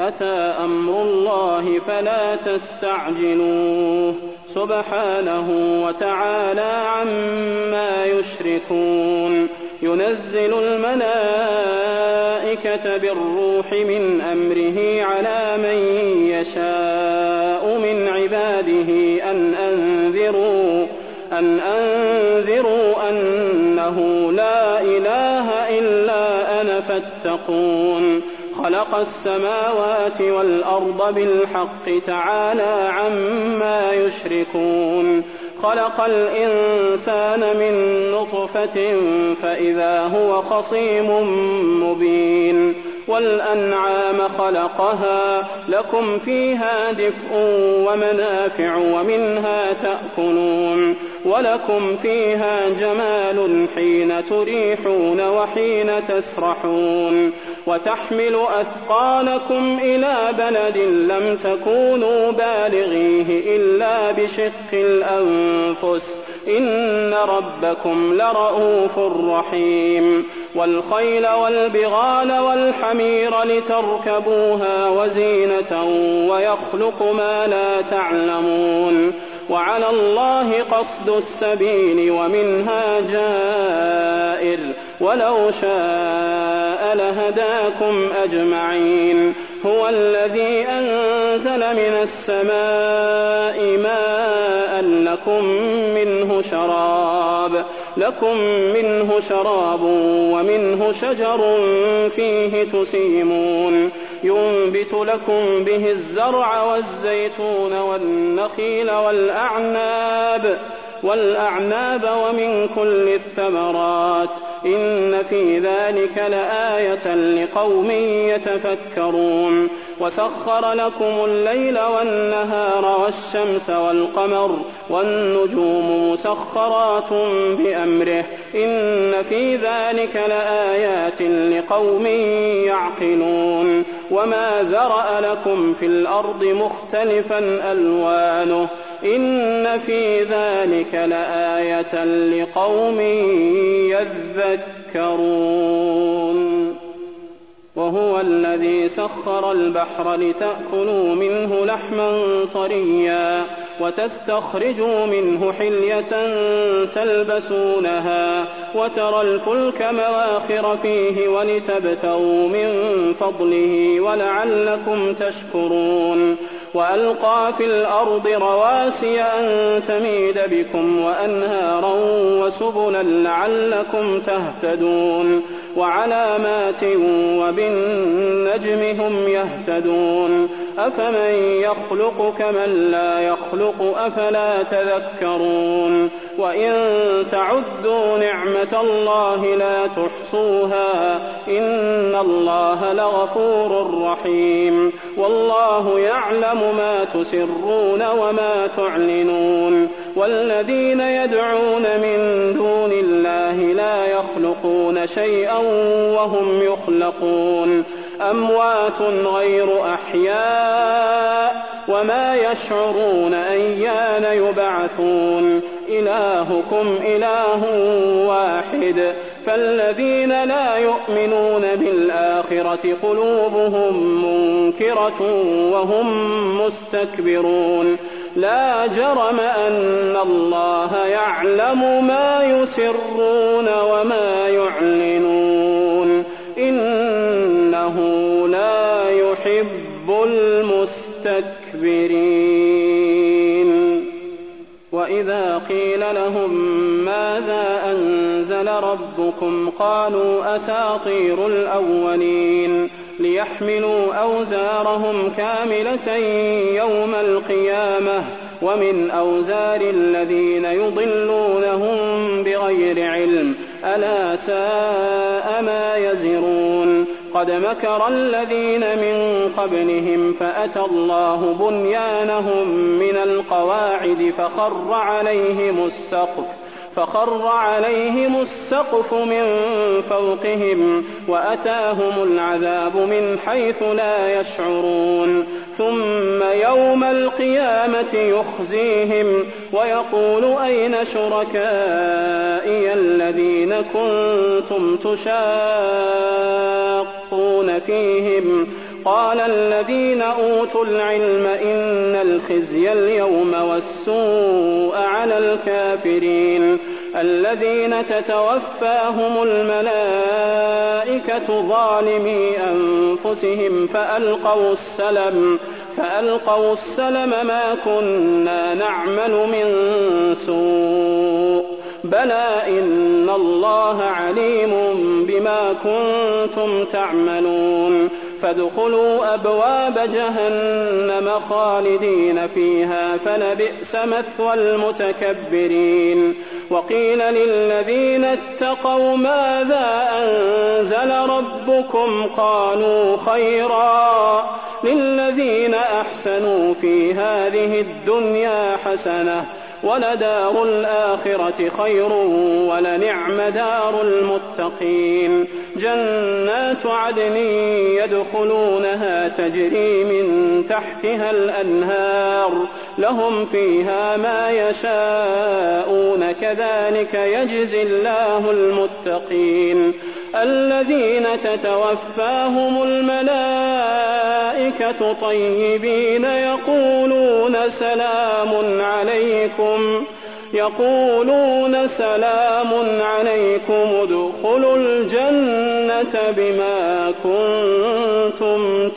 أتى أمر الله فلا تستعجلوه سبحانه وتعالى عما يشركون. ينزل الملائكة بالروح من أمره على من يشاء من عباده أن أنذروا أنه لا إله إلا أنا فاتقون. خلق السماوات والأرض بالحق تعالى عما يشركون. خلق الإنسان من نطفة فإذا هو خصيم مبين. والأنعام خلقها لكم فيها دفء ومنافع ومنها تأكلون ولكم فيها جمال حين تريحون وحين تسرحون. وتحمل أثقالكم إلى بلد لم تكونوا بالغيه إلا بشق الأنفس إن ربكم لرؤوف رحيم. والخيل والبغال والحمير لتركبوها وزينة ويخلق ما لا تعلمون. وعلى الله قصد السبيل ومنها جائر ولو شاء لهداكم أجمعين. هو الذي أنزل من السماء ماء لكم منه شراب ومنه شجر فيه تسيمون. ينبت لكم به الزرع والزيتون والنخيل والأعناب ومن كل الثمرات إن في ذلك لآية لقوم يتفكرون. وسخر لكم الليل والنهار والشمس والقمر والنجوم مسخرات بأمره إن في ذلك لآيات لقوم يعقلون. وما ذرأ لكم في الأرض مختلفا ألوانه إن في ذلك لآية لقوم يذكرون. وهو الذي سخر البحر لتأكلوا منه لحما طريا وتستخرجوا منه حلية تلبسونها وترى الفلك مواخر فيه ولتبتغوا من فضله ولعلكم تشكرون. وألقى في الأرض رواسي أن تميد بكم وأنهارا وسبلا لعلكم تهتدون. وعلامات وبالنجم هم يهتدون. أفمن يخلق كمن لا يخلق أفلا تذكرون. وإن تعدوا نعمة الله لا تحصوها إن الله لغفور رحيم. والله يعلم ما تسرون وما تعلنون. والذين يدعون من دون الله لا يخلقون شيئا وهم يخلقون أموات غير أحياء وما يشعرون أيان يبعثون. إلهكم إله واحد فالذين لا يؤمنون بالآخرة قلوبهم منكرة وهم مستكبرون. لا جرم أن الله يعلم ما يسرون وما يعلنون إنه لا يحب المستكبرين. وإذا قيل لهم ماذا أنزل ربكم قالوا أساطير الأولين ليحملوا أوزارهم كاملة يوم القيامة ومن أوزار الذين يضلونهم بغير علم ألا ساء ما يزرون. قد مكر الذين من قبلهم فأتى الله بنيانهم من القواعد فخر عليهم السقف من فوقهم وأتاهم العذاب من حيث لا يشعرون. ثم يوم القيامة يخزيهم ويقول أين شركائي الذين كنتم تشاقون فيهم قال الذين أوتوا العلم إن الخزي اليوم والسوء على الكافرين الذين تتوفاهم الملائكة ظالمي أنفسهم فألقوا السلم ما كنا نعمل من سوء بلى إن الله عليم بما كنتم تعملون فادخلوا أبواب جهنم خالدين فيها فلبئس مثوى المتكبرين وقيل للذين اتقوا ماذا أنزل ربكم قالوا خيرا للذين أحسنوا في هذه الدنيا حسنة ولدار الآخرة خير ولنعم دار المتقين جنات عدن يدخلونها تجري من تحتها الأنهار لهم فيها ما يشاءون كذلك يجزي الله المتقين الذين تتوفاهم الملائكة طيبين يقولون سلام عليكم ادخلوا الجنة بما كنتم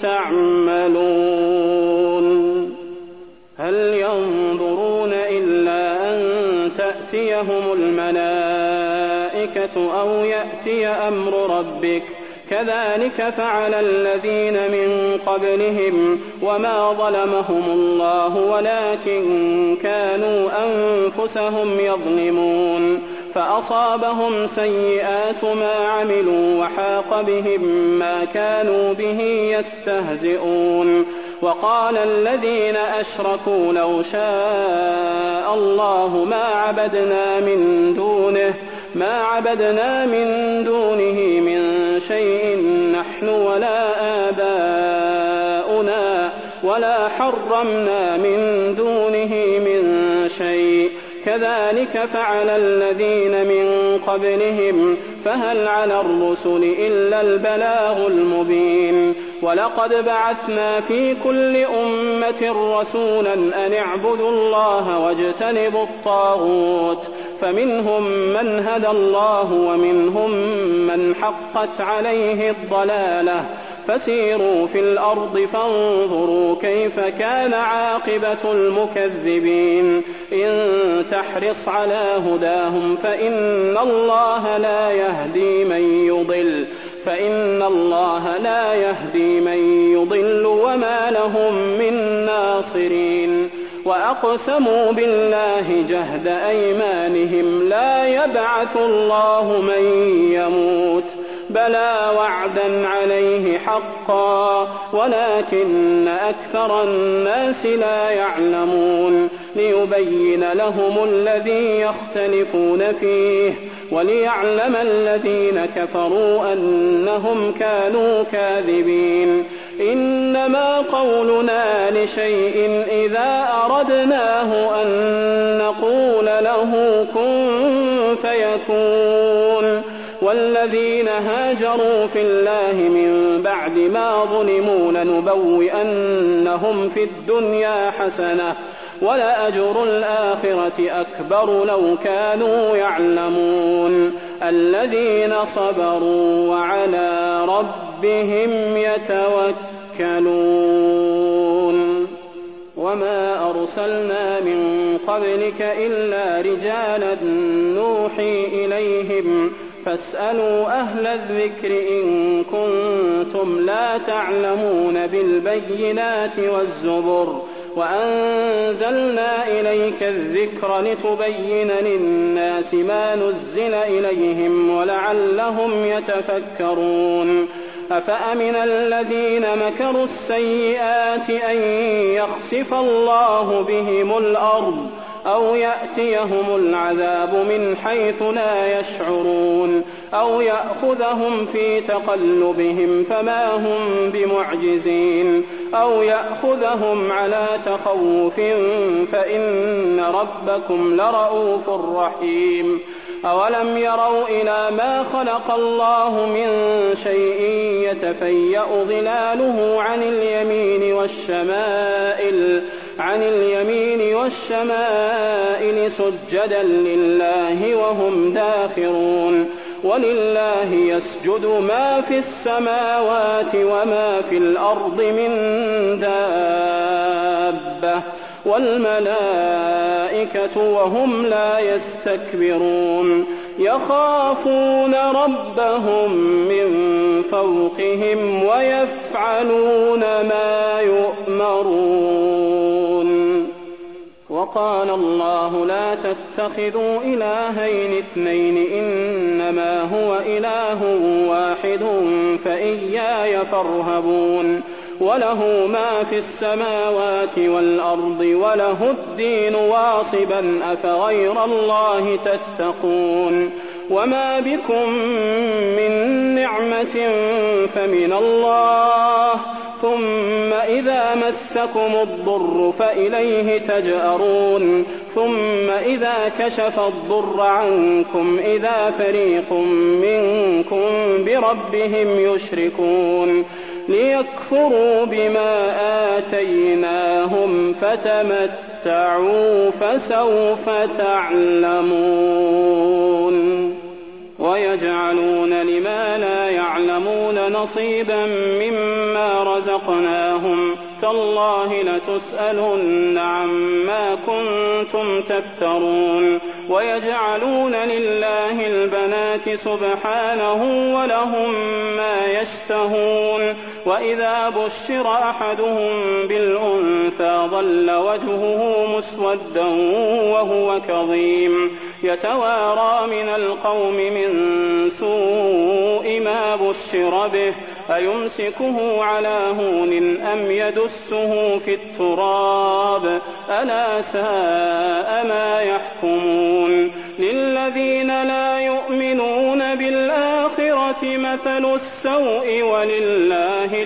تعملون هل ينظرون إلا أن تأتيهم الملائكة أو يأتي أمر ربك كذلك فعل الذين من قبلهم وما ظلمهم الله ولكن كانوا أنفسهم يظلمون فأصابهم سيئات ما عملوا وحاق بهم ما كانوا به يستهزئون وقال الذين أشركوا لو شاء الله ما عبدنا من دونه من شيء نحن ولا آباؤنا ولا حرمنا من دونه من شيء كذلك فعل الذين من قبلهم فهل على الرسل إلا البلاغ المبين ولقد بعثنا في كل أمة رسولا أن اعبدوا الله واجتنبوا الطاغوت فمنهم من هدى الله ومنهم من حقت عليه الضلالة فسيروا في الأرض فانظروا كيف كان عاقبة المكذبين إن تحرص على هداهم فإن الله لا يهدي من يضل وما لهم من ناصرين وأقسموا بالله جهد أيمانهم لا يبعث الله من يموت بلى وعدا عليه حقا ولكن أكثر الناس لا يعلمون ليبين لهم الذي يختلفون فيه وليعلم الذين كفروا أنهم كانوا كاذبين إنما قولنا لشيء إذا أردناه أن نقول له كن فيكون والذين هاجروا في الله من بعد ما ظلموا لنبوئنهم في الدنيا حسنة ولأجر الآخرة أكبر لو كانوا يعلمون الذين صبروا وعلى ربهم يتوكلون وما أرسلنا من قبلك إلا رجالا نوحي إليهم فاسألوا أهل الذكر إن كنتم لا تعلمون بالبينات والزبر وأنزلنا إليك الذكر لتبين للناس ما نزل إليهم ولعلهم يتفكرون أفأمن الذين مكروا السيئات أن يخسف الله بهم الأرض أو يأتيهم العذاب من حيث لا يشعرون أو يأخذهم في تقلبهم فما هم بمعجزين أو يأخذهم على تخوف فإن ربكم لرؤوف رحيم أولم يروا إلى ما خلق الله من شيء يتفيأ ظلاله عن اليمين والشمائل سجدا لله وهم داخرون ولله يسجد ما في السماوات وما في الأرض من دابة والملائكة وهم لا يستكبرون يخافون ربهم من فوقهم ويفعلون ما يؤمرون. وقال الله لا تتخذوا إلهين اثنين إنما هو إله واحد فإياي فارهبون وله ما في السماوات والأرض وله الدين واصبا أفغير الله تتقون وما بكم من نعمة فمن الله ثم إذا مسكم الضر فإليه تجأرون ثم إذا كشف الضر عنكم إذا فريق منكم بربهم يشركون ليكفروا بما آتيناهم فتمتعوا فسوف تعلمون. ويجعلون لما لا يعلمون نصيبا مما رزقناهم تالله لتسألن عما كنتم تفترون. ويجعلون لله البنات سبحانه ولهم ما يشتهون وإذا بشر أحدهم بالأنثى ظل وجهه مسودا وهو كظيم يتوارى من القوم من سوء ما بشر به أيمسكه على هون أم يدسه في التراب ألا ساء ما يحكمون. للذين لا يؤمنون بالآخرة مثل السوء ولله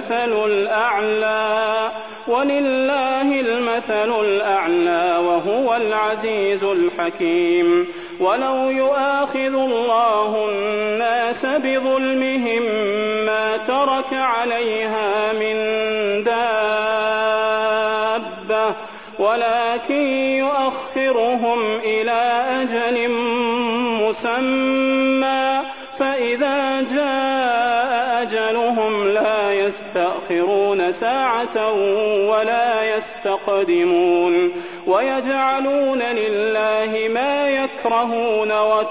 المثل الأعلى وهو العزيز الحكيم. ولو يؤاخذ الله الناس بظلمهم ما ترك عليها من دابة ولكن يؤخرهم إلى أجل مسمى فإذا جاء أجلهم لا يستأخرون ساعة ولا يستقدمون. ويجعلون لله ما يكرهون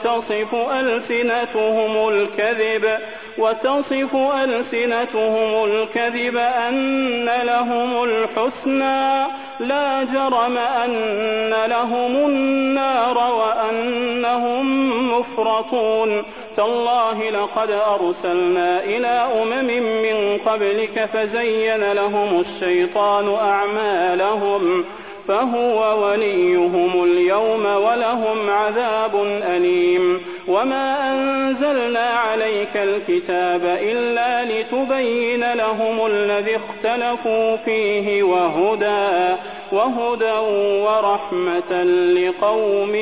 وتصف ألسنتهم الكذب أن لهم الحسنى لا جرم أن لهم النار وأنهم مفرطون. تالله لقد أرسلنا إلى من قبلك فزين لهم الشيطان أعمالهم فهو وليهم اليوم ولهم عذاب أليم. وما أنزلنا عليك الكتاب إلا لتبين لهم الذي اختلفوا فيه وهدى ورحمة لقوم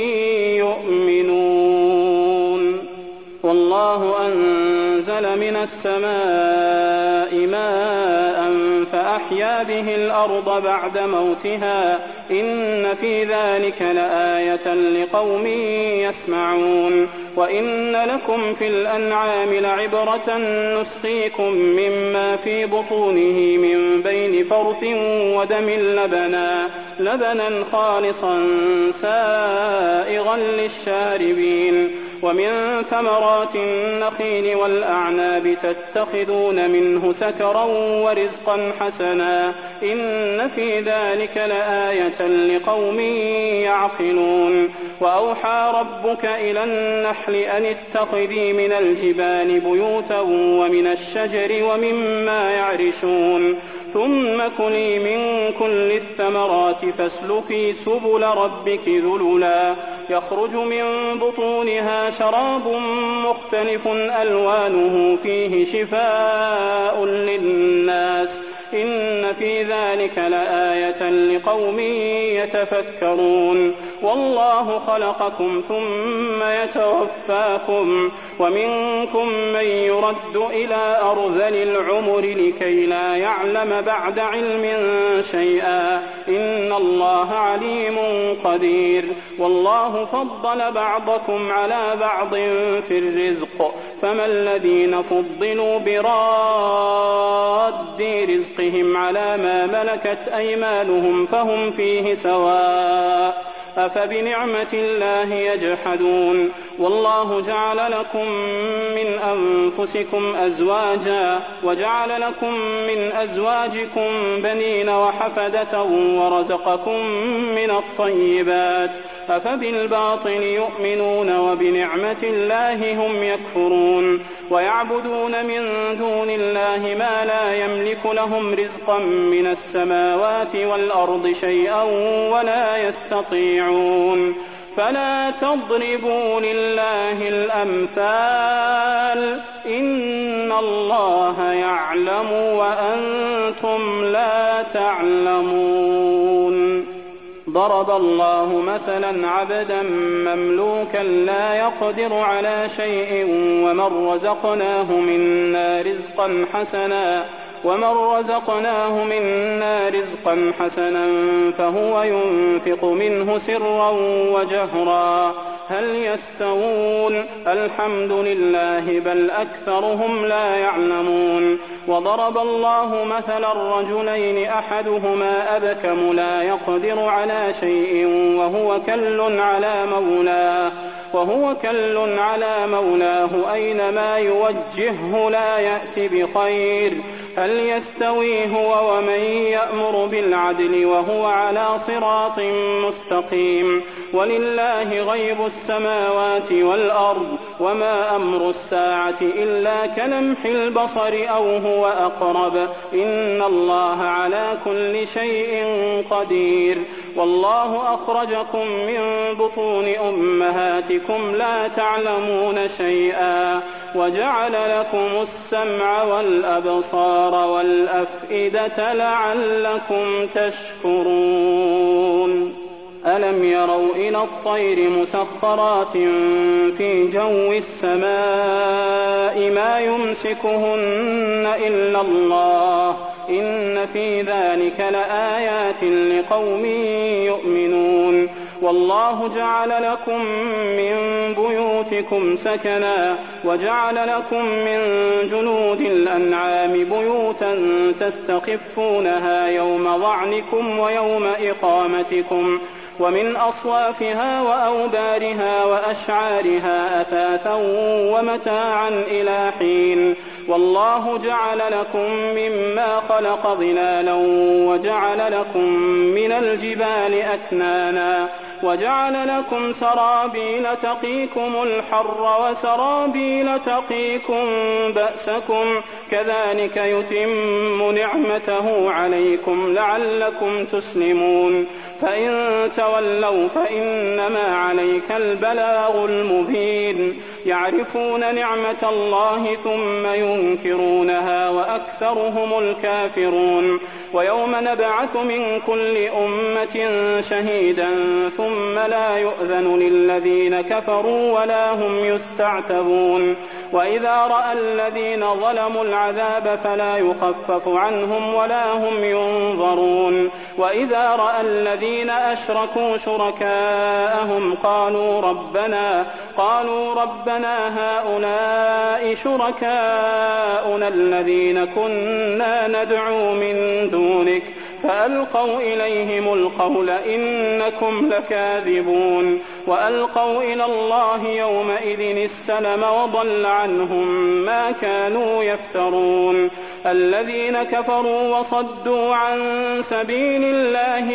يؤمنون. والله أنزل من السماء ماء فأحيا به الأرض بعد موتها إن في ذلك لآية لقوم يسمعون. وإن لكم في الأنعام لعبرة نسقيكم مما في بطونه من بين فرث ودم لبنا خالصا سائغا للشاربين. ومن ثمرات النخيل والأعناب تتخذون منه سكرا ورزقا حسنا إن في ذلك لآية لقوم يعقلون. وأوحى ربك إلى النحل أن اتخذي من الجبال بيوتا ومن الشجر ومما يعرشون ثم كلي من كل الثمرات فاسلكي سبل ربك ذللا يخرج من بطونها شراب مختلف ألوانه فيه شفاء للناس إن في ذلك لآية لقوم يتفكرون. والله خلقكم ثم يتوفاكم ومنكم من يرد إلى أرذل العمر لكي لا يعلم بعد علم شيئا إن الله عليم قدير. والله فضل بعضكم على بعض في الرزق فما الذين فضلوا براد رزقهم على ما ملكت أيمانهم فهم فيه سواء أفبنعمة الله يجحدون. والله جعل لكم من أنفسكم أزواجا وجعل لكم من أزواجكم بنين وحفدة ورزقكم من الطيبات أفبالباطل يؤمنون وبنعمة الله هم يكفرون. ويعبدون من دون الله ما لا يملك لهم رزقا من السماوات والأرض شيئا ولا يستطيعون. فلا تضربوا لله الأمثال إن الله يعلم وأنتم لا تعلمون. ضرب الله مثلا عبدا مملوكا لا يقدر على شيء ومن رزقناه منا رزقا حسنا فهو ينفق منه سرا وجهرا هل يستوون الحمد لله بل أكثرهم لا يعلمون. وضرب الله مثلا رجلين أحدهما أبكم لا يقدر على شيء وهو كل على مولاه أينما يوجهه لا يأتي بخير هل يستوي هو ومن يأمر بالعدل وهو على صراط مستقيم. ولله غيب السماوات والأرض وما أمر الساعة إلا كلمح البصر أو هو أقرب إن الله على كل شيء قدير. والله أخرجكم من بطون أمهاتكم لا تعلمون شيئا وجعل لكم السمع والأبصار والأفئدة لعلكم تشكرون. ألم يروا إلى الطير مسخرات في جو السماء ما يمسكهن إلا الله إن في ذلك لآيات لقوم يؤمنون. والله جعل لكم من بيوتكم سكنا وجعل لكم من جلود الأنعام بيوتا تستخفونها يوم ظعنكم ويوم إقامتكم ومن أصوافها وأوبارها وأشعارها أثاثا ومتاعا إلى حين. والله جعل لكم مما خلق ظلالا وجعل لكم من الجبال أكنانا وجعل لكم سرابيل تقيكم الحر وسرابيل تقيكم بأسكم كذلك يتم نعمته عليكم لعلكم تسلمون. فإن تولوا فإنما عليك البلاغ المبين. يعرفون نعمة الله ثم ينكرونها وأكثرهم الكافرون. ويوم نبعث من كل أمة شهيدا ثم لا يؤذن للذين كفروا ولا هم يستعتبون. وإذا رأى الذين ظلموا العذاب فلا يخفف عنهم ولا هم ينظرون. وإذا رأى الذين أشركوا شركاءهم قالوا ربنا هؤلاء شركاؤنا الذين كنا ندعو من دونك فألقوا إليهم القول إنكم لكاذبون. وألقوا إلى الله يومئذ السلم وضل عنهم ما كانوا يفترون. الذين كفروا وصدوا عن سبيل الله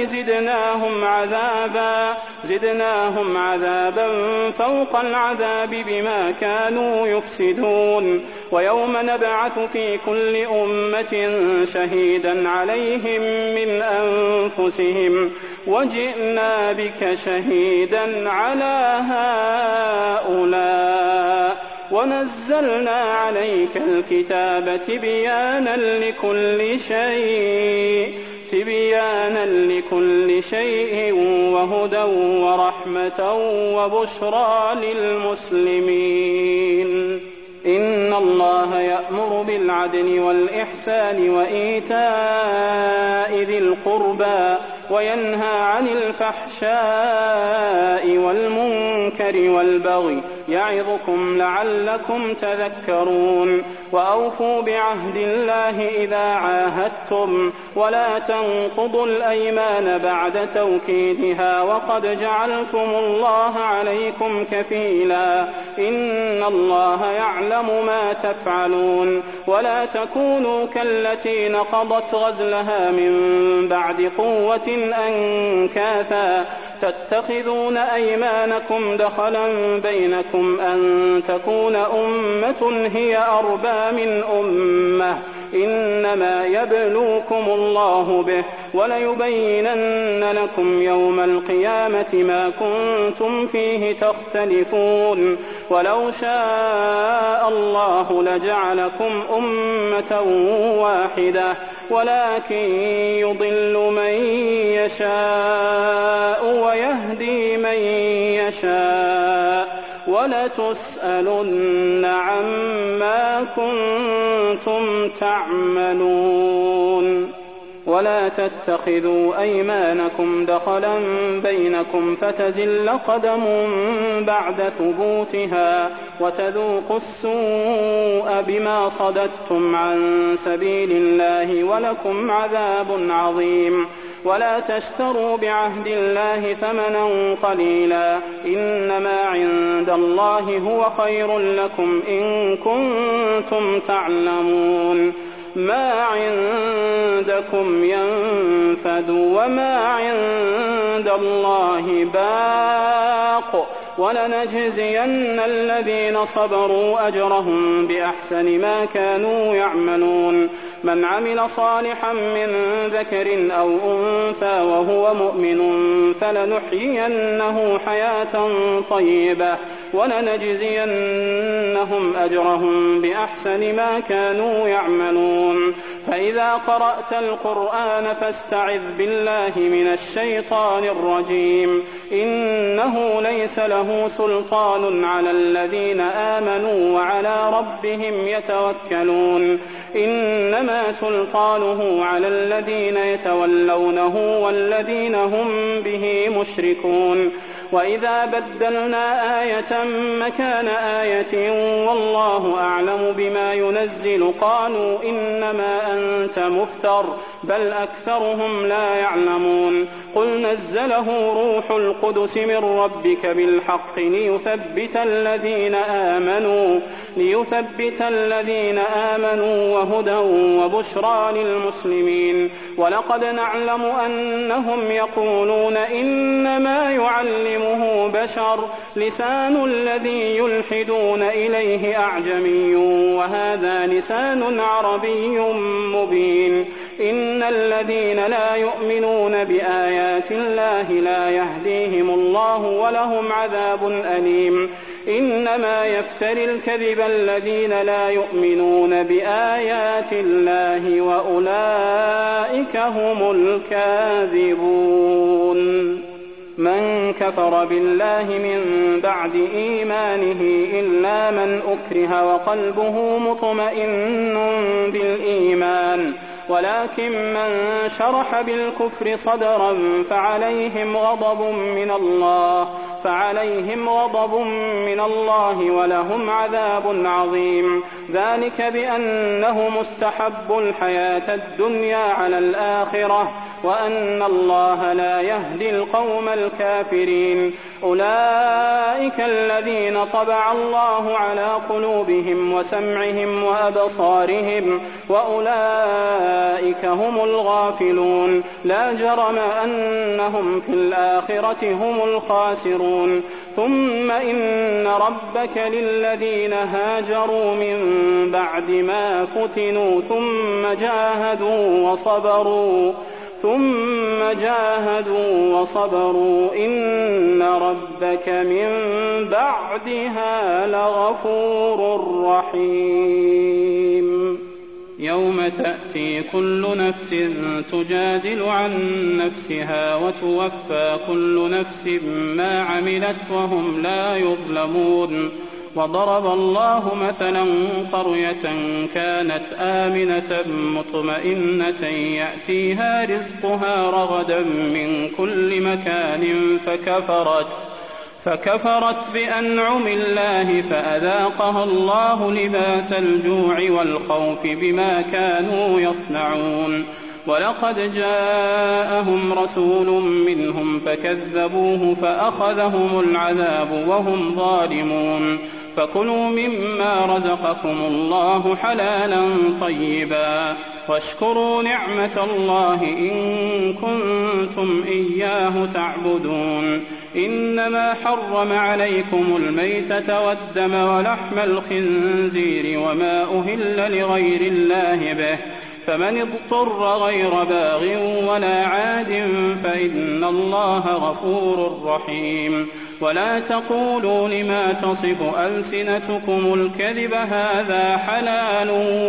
زدناهم عذابا فوق العذاب بما كانوا يفسدون. ويوم نبعث في كل أمة شهيدا عليهم من أنفسهم وجئنا بك شهيدا على هؤلاء ونزلنا عليك الكتاب تبيانا لكل شيء وهدى ورحمة وبشرى للمسلمين. إن الله يأمر بالعدل والإحسان وإيتاء ذي القربى وينهى عن الفحشاء والمنكر والبغي يعظكم لعلكم تذكرون. وأوفوا بعهد الله إذا عاهدتم ولا تنقضوا الأيمان بعد توكيدها وقد جعلتم الله عليكم كفيلا إن الله يعلم ما تفعلون. ولا تكونوا كالتي نقضت غزلها من بعد قوة أنكاثا تتخذون أيمانكم دخلا بينكم أن تكون أمة هي أربى من أمة إنما يبلوكم الله به وليبينن لكم يوم القيامة ما كنتم فيه تختلفون. ولو شاء الله لجعلكم أمة واحدة ولكن يضل من يشاء ويهدي من يشاء ولتسألن عما كنتم تعملون. ولا تتخذوا أيمانكم دخلا بينكم فتزل قدم بعد ثبوتها وتذوقوا السوء بما صددتم عن سبيل الله ولكم عذاب عظيم. ولا تشتروا بعهد الله ثمنا قليلا إنما عند الله هو خير لكم إن كنتم تعلمون. ما عندكم ينفد وما عند الله باق ولنجزين الذين صبروا أجرهم بأحسن ما كانوا يعملون. من عمل صالحا من ذكر أو أنثى وهو مؤمن فلنحيينه حياة طيبة ولنجزينهم أجرهم بأحسن ما كانوا يعملون. فإذا قرأت القرآن فاستعذ بالله من الشيطان الرجيم إنه ليس له سلطان على الذين آمنوا وعلى ربهم يتوكلون. إنما سلطانه على الذين يتولونه والذين هم به مشركون. وإذا بدلنا آية مكان آية والله أعلم بما ينزل قالوا إنما أنت مفتر بل أكثرهم لا يعلمون. قل نزله روح القدس من ربك بالحق ليثبت الذين آمنوا وهدى وبشرى للمسلمين. ولقد نعلم أنهم يقولون إنما يعلمه بشر لسان الذي يلحدون إليه أعجمي وهذا لسان عربي مبين. إن الذين لا يؤمنون بآيات الله لا يهديهم الله ولهم عذاب أليم. إنما يفتري الكذب الذين لا يؤمنون بآيات الله وأولئك هم الكاذبون. من كفر بالله من بعد إيمانه إلا من أكره وقلبه مطمئن بالإيمان ولكن من شرح بالكفر صدرا فعليهم غضب من الله ولهم عذاب عظيم. ذلك بأنه مستحب الحياة الدنيا على الآخرة وأن الله لا يهدي القوم الكافرين. أولئك الذين طبع الله على قلوبهم وسمعهم وأبصارهم وأولئك هم الغافلون. لا جرم أنهم في الآخرة هم الخاسرون. ثم إن ربك للذين هاجروا من بعد ما فتنوا ثم ثم جاهدوا وصبروا إن ربك من بعدها لغفور رحيم. يوم تأتي كل نفس تجادل عن نفسها وتوفى كل نفس ما عملت وهم لا يظلمون. وضرب الله مثلا قرية كانت آمنة مطمئنة يأتيها رزقها رغدا من كل مكان فكفرت بأنعم الله فأذاقها الله لباس الجوع والخوف بما كانوا يصنعون. ولقد جاءهم رسول منهم فكذبوه فأخذهم العذاب وهم ظالمون. فكلوا مما رزقكم الله حلالا طيبا واشكروا نعمة الله إن كنتم إياه تعبدون. إنما حرم عليكم الميتة والدم ولحم الخنزير وما أهل لغير الله به فمن اضطر غير باغ ولا عاد فإن الله غفور رحيم. ولا تقولوا لما تصف ألسنتكم الكذب هذا حلال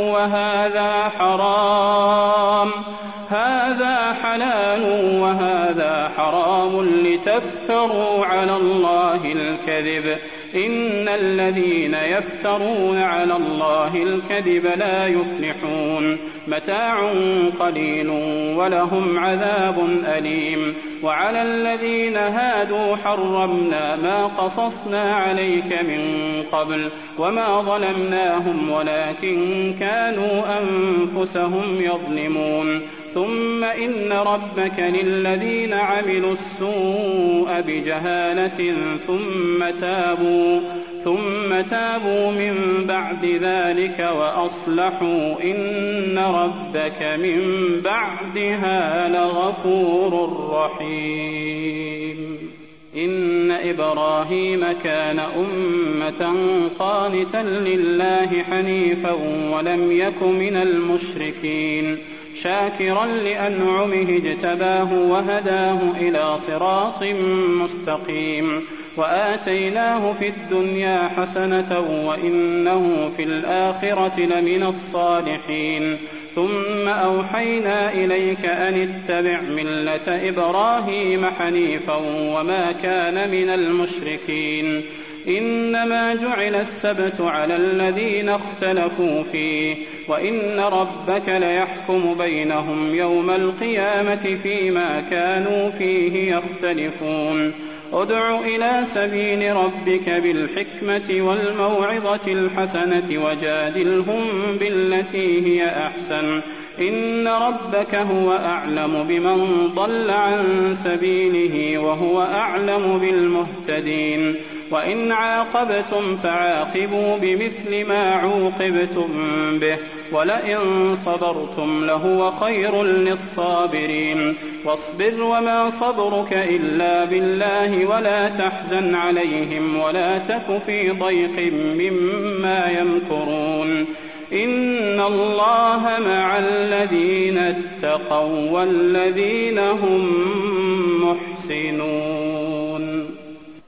وهذا حرام لتفتروا على الله الكذب إن الذين يفترون على الله الكذب لا يفلحون. متاع قليل ولهم عذاب أليم. وعلى الذين هادوا حرمنا ما قصصنا عليك من قبل وما ظلمناهم ولكن كانوا أنفسهم يظلمون. ثم إن ربك للذين عملوا السوء بجهالة ثم تابوا من بعد ذلك وأصلحوا إن ربك من بعدها لغفور رحيم. إن إبراهيم كان أمة قانتا لله حنيفا ولم يك من المشركين شاكرا لأنعمه اجتباه وهداه إلى صراط مستقيم. وآتيناه في الدنيا حسنة وإنه في الآخرة لمن الصالحين. ثم أوحينا إليك أن اتبع ملة إبراهيم حنيفا وما كان من المشركين. إنما جعل السبت على الذين اختلفوا فيه وإن ربك ليحكم بينهم يوم القيامة فيما كانوا فيه يختلفون. ادع إلى سبيل ربك بالحكمة والموعظة الحسنة وجادلهم بالتي هي أحسن إن ربك هو أعلم بمن ضل عن سبيله وهو أعلم بالمهتدين. وإن عاقبتم فعاقبوا بمثل ما عوقبتم به ولئن صبرتم لهو خير للصابرين. واصبر وما صبرك إلا بالله ولا تحزن عليهم ولا تك في ضيق مما يمكرون. إن الله مع الذين اتقوا والذين هم محسنون.